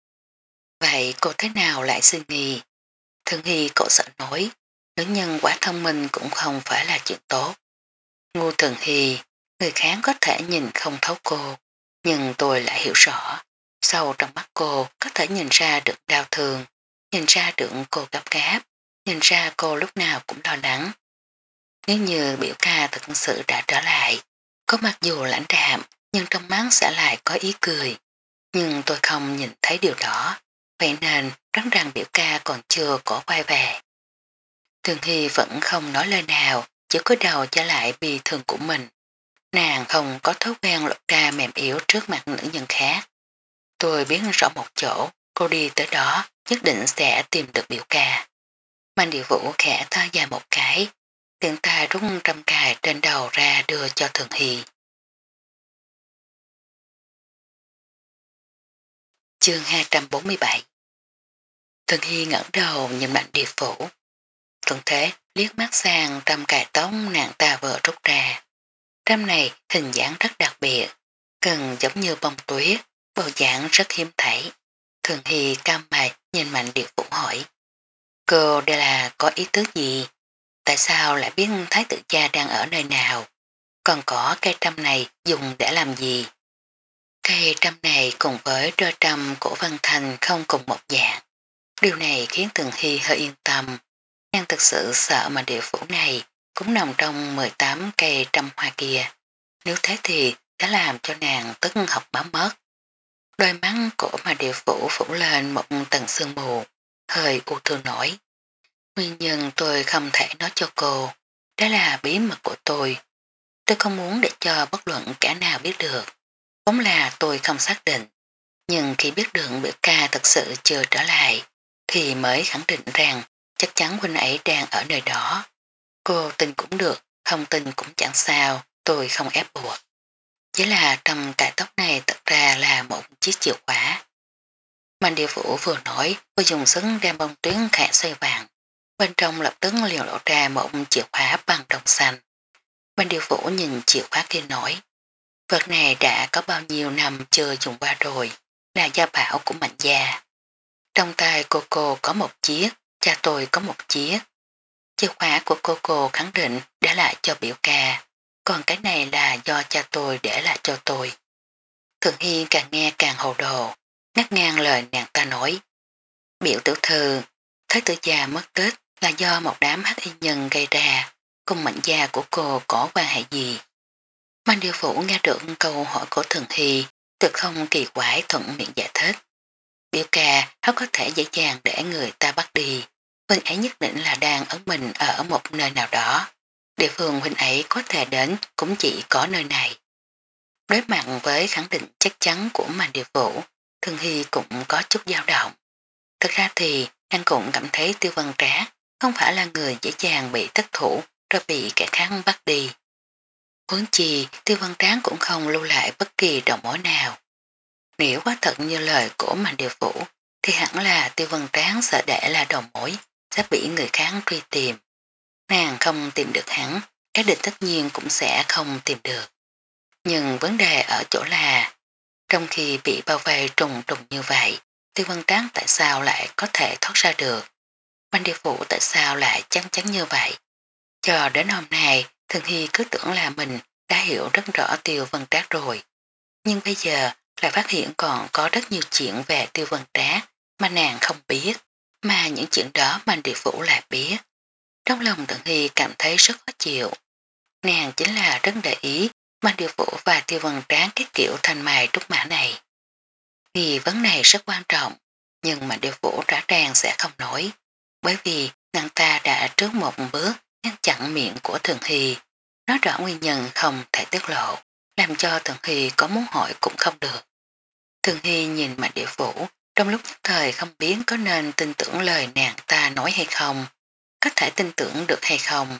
Vậy cô thế nào lại suy nghi? Thường Hy cậu sợ nói, nữ nhân quả thông minh cũng không phải là chuyện tốt. Ngô Thường Hy, người khác có thể nhìn không thấu cô, nhưng tôi lại hiểu rõ. Sâu trong mắt cô có thể nhìn ra được đau thương, nhìn ra được cô gấp gáp, nhìn ra cô lúc nào cũng lo lắng. Nếu như biểu ca thực sự đã trở lại, có mặc dù lãnh đạm, nhưng trong mắt sẽ lại có ý cười. Nhưng tôi không nhìn thấy điều đó, vậy nên đoán rằng biểu ca còn chưa có quay về. Thường Hy vẫn không nói lời nào, chỉ cúi đầu trả lại bi thương của mình. Nàng không có thói quen lộ ra mềm yếu trước mặt nữ nhân khác. Tôi biết rõ một chỗ, cô đi tới đó nhất định sẽ tìm được biểu ca. Mạnh địa vũ khẽ thở dài một cái, tiện tay rút trăm cài trên đầu ra đưa cho Thường Hy. Chương hai trăm bốn mươi bảy. Thường Hy ngẩng đầu nhìn Mạnh địa phủ. Thuận thế liếc mắt sang trăm cài tóc nàng ta vừa rút ra. Trăm này hình dáng rất đặc biệt, cần giống như bông tuyết, bộ dạng rất hiếm thấy. Thường Hy cam mày nhìn Mạnh địa phủ hỏi. Cô đây là có ý tứ gì? Tại sao lại biết thái tử cha đang ở nơi nào? Còn có cây trăm này dùng để làm gì? cây trăm này cùng với đôi trăm của Văn Thành không cùng một dạng. Điều này khiến Thường Hy hơi yên tâm. Nàng thực sự sợ mà địa phủ này cũng nằm trong mười tám cây trăm hoa kia. Nếu thế thì đã làm cho nàng tức học máu mất. Đôi mắt của mà địa phủ phủ lên một tầng sương mù, hơi u thương nổi. Nguyên nhân tôi không thể nói cho cô, đó là bí mật của tôi. Tôi không muốn để cho bất luận kẻ nào biết được. Vốn là tôi không xác định, nhưng khi biết được biểu ca thật sự chưa trở lại, thì mới khẳng định rằng chắc chắn huynh ấy đang ở nơi đó. Cô tin cũng được, không tin cũng chẳng sao, tôi không ép buộc. Chỉ là trong cài tóc này thật ra là một chiếc chìa khóa. Mạnh địa phủ vừa nói, vừa dùng sức đem bông tuyến khẽ xoay vàng. Bên trong lập tức liền lộ ra một chìa khóa bằng đồng xanh. Mạnh địa phủ nhìn chìa khóa kia nói, vật này đã có bao nhiêu năm chưa dùng qua rồi, là gia bảo của Mạnh gia. Trong tay cô cô có một chiếc, cha tôi có một chiếc. Chìa khóa của cô cô khẳng định để lại cho biểu ca, còn cái này là do cha tôi để lại cho tôi. Thường Hiên càng nghe càng hồ đồ, ngắt ngang lời nàng ta nói. Biểu tiểu thư, thái tử già mất tích là do một đám hắc y nhân gây ra, cùng Mạnh gia của cô có quan hệ gì? Mạnh điều phủ nghe được câu hỏi của Thường Hy, tuyệt không kỳ quái thuận miệng giải thích. Biểu ca how có thể dễ dàng để người ta bắt đi, huynh ấy nhất định là đang ẩn mình ở một nơi nào đó. Địa phương huynh ấy có thể đến cũng chỉ có nơi này. Đối mặt với khẳng định chắc chắn của Mạnh điều phủ, Thường Hy cũng có chút dao động. Thực ra thì anh cũng cảm thấy Tiêu Văn Trá không phải là người dễ dàng bị thất thủ rồi bị kẻ khác bắt đi. Huống chi Tiêu Văn Tráng cũng không lưu lại bất kỳ đầu mối nào. Nếu quá thật như lời của Mạnh Điều Phủ thì hẳn là Tiêu Văn Tráng sợ để là đầu mối sẽ bị người khác truy tìm. Nàng không tìm được hắn, các địch tất nhiên cũng sẽ không tìm được. Nhưng vấn đề ở chỗ là trong khi bị bao vây trùng trùng như vậy, Tiêu Văn Tráng tại sao lại có thể thoát ra được? Mạnh Điều Phủ tại sao lại chắc chắn như vậy? Cho đến hôm nay, Thường Hy cứ tưởng là mình đã hiểu rất rõ Tiêu Vân Trác rồi. Nhưng bây giờ lại phát hiện còn có rất nhiều chuyện về Tiêu Vân Trác mà nàng không biết, mà những chuyện đó Mạnh Địa Phủ lại biết. Trong lòng Thường Hy cảm thấy rất khó chịu. Nàng chính là rất để ý Mạnh Địa Phủ và Tiêu Vân Trác cái kiểu thanh mài trúc mã này. Nghi vấn này rất quan trọng, nhưng Mạnh Địa Phủ rõ ràng sẽ không nổi, bởi vì nàng ta đã trước một bước ngăn chặn miệng của Thường Hy, nói rõ nguyên nhân không thể tiết lộ, làm cho Thường Hy có muốn hỏi cũng không được. Thường Hy nhìn Mạnh Địa Phủ, trong lúc nhất thời không biết có nên tin tưởng lời nàng ta nói hay không, có thể tin tưởng được hay không.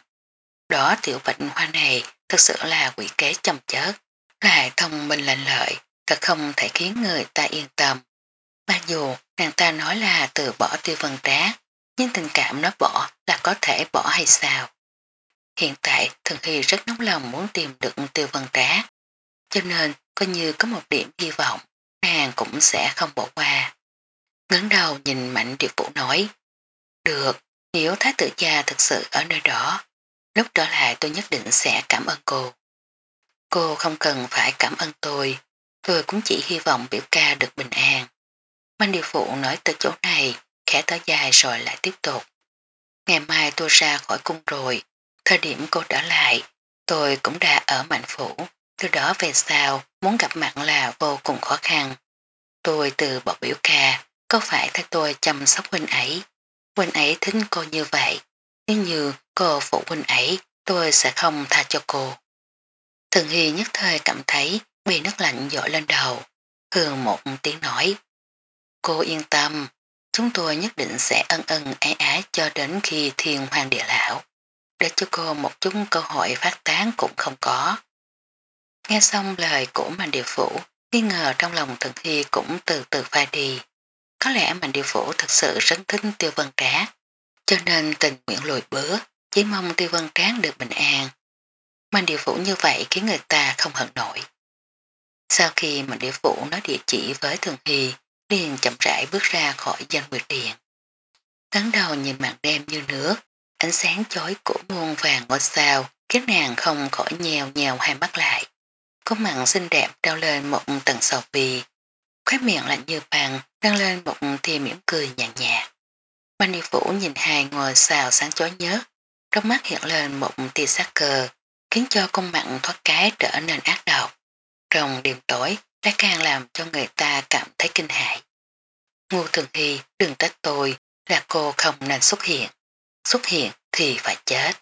Đó tiểu bạch hoa này thật sự là quỷ kế chồng chết, lại thông minh lành lợi, thật không thể khiến người ta yên tâm. Mặc dù nàng ta nói là từ bỏ Tiêu Vân Trác, nhưng tình cảm nói bỏ là có thể bỏ hay sao? Hiện tại Thường Hy rất nóng lòng muốn tìm được Tiêu Vân Trác, cho nên coi như có một điểm hy vọng, nàng cũng sẽ không bỏ qua. Ngấn đầu nhìn Mạnh Điệp Vũ nói, được, nếu Thái tử gia thực sự ở nơi đó, lúc trở lại tôi nhất định sẽ cảm ơn cô. Cô không cần phải cảm ơn tôi, tôi cũng chỉ hy vọng biểu ca được bình an. Mạnh Điệp Phụ nói từ chỗ này, khẽ thở dài rồi lại tiếp tục. Ngày mai tôi ra khỏi cung rồi, thời điểm cô trở lại, tôi cũng đã ở Mạnh Phủ, từ đó về sau muốn gặp mặt là vô cùng khó khăn. Tôi từ bỏ biểu ca, có phải thay tôi chăm sóc huynh ấy. Huynh ấy thích cô như vậy, nếu như cô phụ huynh ấy, tôi sẽ không tha cho cô. Thường Hy nhất thời cảm thấy bị nước lạnh dội lên đầu, hương một tiếng nói. Cô yên tâm, chúng tôi nhất định sẽ ân ân ái ái cho đến khi thiên hoàng địa lão, để cho cô một chút cơ hội phát tán cũng không có. Nghe xong lời của Mạnh Địa Phủ, nghi ngờ trong lòng Thường Hy cũng từ từ phai đi. Có lẽ Mạnh Địa Phủ thật sự rất thích Tiêu Vân Trác, cho nên tình nguyện lùi bước, chỉ mong Tiêu Vân Trác được bình an. Mạnh Địa Phủ như vậy khiến người ta không hận nổi. Sau khi Mạnh Địa Phủ nói địa chỉ với Thường Hy, liền chậm rãi bước ra khỏi Danh Nguyệt Điện. Ngấn đầu nhìn màn đêm như nước, ánh sáng chói của muôn vàng ngôi sao khiến nàng không khỏi nhèo nhèo hai mắt lại. Có mặn xinh đẹp trao lên một tầng sầu bì, khóe miệng lạnh như băng đăng lên một tia mỉm cười nhàn nhạt. Mani Vũ nhìn hai ngôi sao sáng chói nhớ, trong mắt hiện lên một tia sắc cơ, khiến cho con mặn thoát cái trở nên ác độc. Trong đêm tối đã càng làm cho người ta cảm thấy kinh hãi. Ngô Thường Hy, đừng trách tôi, là cô không nên xuất hiện. Xuất hiện thì phải chết.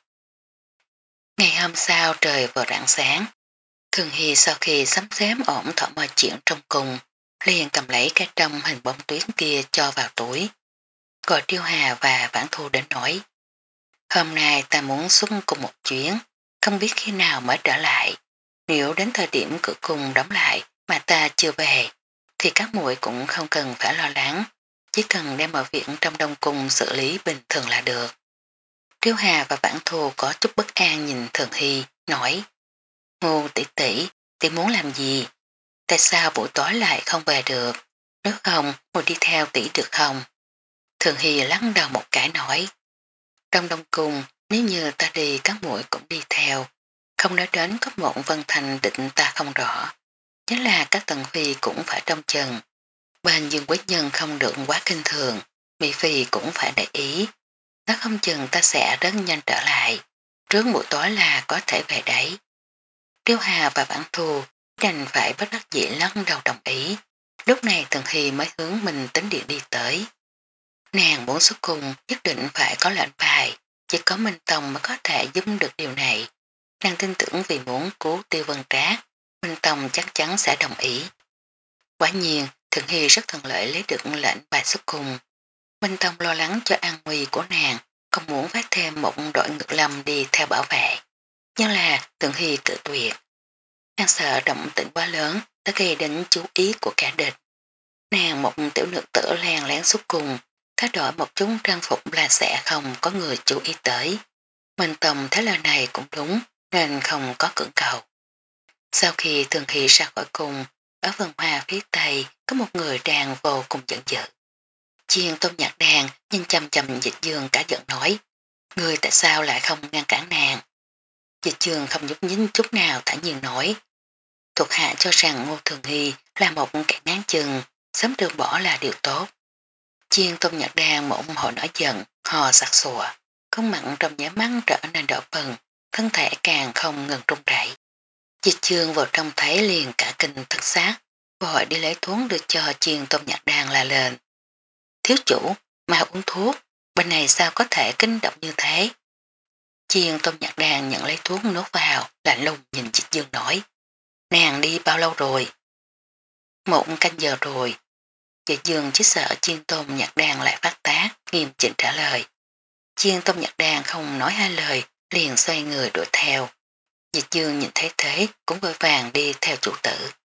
Ngày hôm sau trời vừa rạng sáng, Thường Hy sau khi sắm xếp ổn thỏa mọi chuyện trong cùng, liền cầm lấy cái trong hình bông tuyến kia cho vào túi. Gọi Triêu Hà và Vãn Thu đến nói. Hôm nay ta muốn xuất cùng một chuyến, không biết khi nào mới trở lại. Nếu đến thời điểm cửa cung đóng lại mà ta chưa về, thì các muội cũng không cần phải lo lắng, chỉ cần đem mọi việc trong đông cung xử lý bình thường là được. Triêu Hà và Vãn Thu có chút bất an nhìn Thường Hy, nói. Ngô tỷ tỷ, tỷ muốn làm gì? Tại sao buổi tối lại không về được? Nếu không, muội đi theo tỷ được không? Thường Hy lắc đầu một cái nói. Trong đông cung, nếu như ta đi các muội cũng đi theo, không nói đến có một Vân Thành định ta không rõ. Chính là các tầng phi cũng phải trong chừng. Bên Dương Quế Nhân không được quá kinh thường, Mỹ Phi cũng phải để ý. Nó không chừng ta sẽ rất nhanh trở lại, trước buổi tối là có thể về đấy. Triêu Hà và Vãn Thu đành phải bất đắc dĩ lắc đầu đồng ý. Lúc này Thường Hy mới hướng mình tính điện đi tới. Nàng muốn xuất cung nhất định phải có lệnh bài, chỉ có Minh Tông mới có thể giúp được điều này. Nàng tin tưởng vì muốn cứu Tiêu Vân Trác, Minh Tông chắc chắn sẽ đồng ý. Quả nhiên, Thường Hy rất thuận lợi lấy được lệnh bài xuất cung. Minh Tông lo lắng cho an nguy của nàng, không muốn phát thêm một đội ngược lâm đi theo bảo vệ. Nhưng là Thường Hy cự tuyệt. Nàng sợ động tĩnh quá lớn đã gây đến chú ý của cả địch. Nàng một tiểu nữ tử lèn lén xuất cùng, thay đổi một chút trang phục là sẽ không có người chú ý tới. Minh Tông thấy lời này cũng đúng nên không có cưỡng cầu. Sau khi Thường Hy ra khỏi cùng, ở vườn hoa phía tây có một người đang vô cùng giận dữ. Chiên Tôm Nhạc Đàn nhìn chầm chầm Dịch Dương cả giận nói, người tại sao lại không ngăn cản nàng? Dịch Dương không nhúc nhích chút nào thản nhiên nói, thuộc hạ cho rằng Ngô Thường Hy là một kẻ ngán chừng, sớm từ bỏ là điều tốt. Chiên Tôm Nhạc Đàn một hồi nổi giận, hò sặc sụa, con mặn trong nháy mắt trở nên đỏ bừng, thân thể càng không ngừng rung rẩy. Dịch Dương vào trong thấy liền cả kinh thất xác, vội đi lấy thuốc đưa cho Chiên Tôm Nhạc Đàn là lên. Thiếu chủ, mà uống thuốc, bên này sao có thể kinh động như thế? Chiên Tôm Nhạc Đàn nhận lấy thuốc nuốt vào, lạnh lùng nhìn Dịch Dương nói. Nàng đi bao lâu rồi? Một canh giờ rồi. Dịch Dương chỉ sợ Chiên Tôm Nhạc Đàn lại phát tác, nghiêm chỉnh trả lời. Chiên Tôm Nhạc Đàn không nói hai lời, liền xoay người đuổi theo. Dịch Dương nhìn thấy thế cũng vội vàng đi theo chủ tử.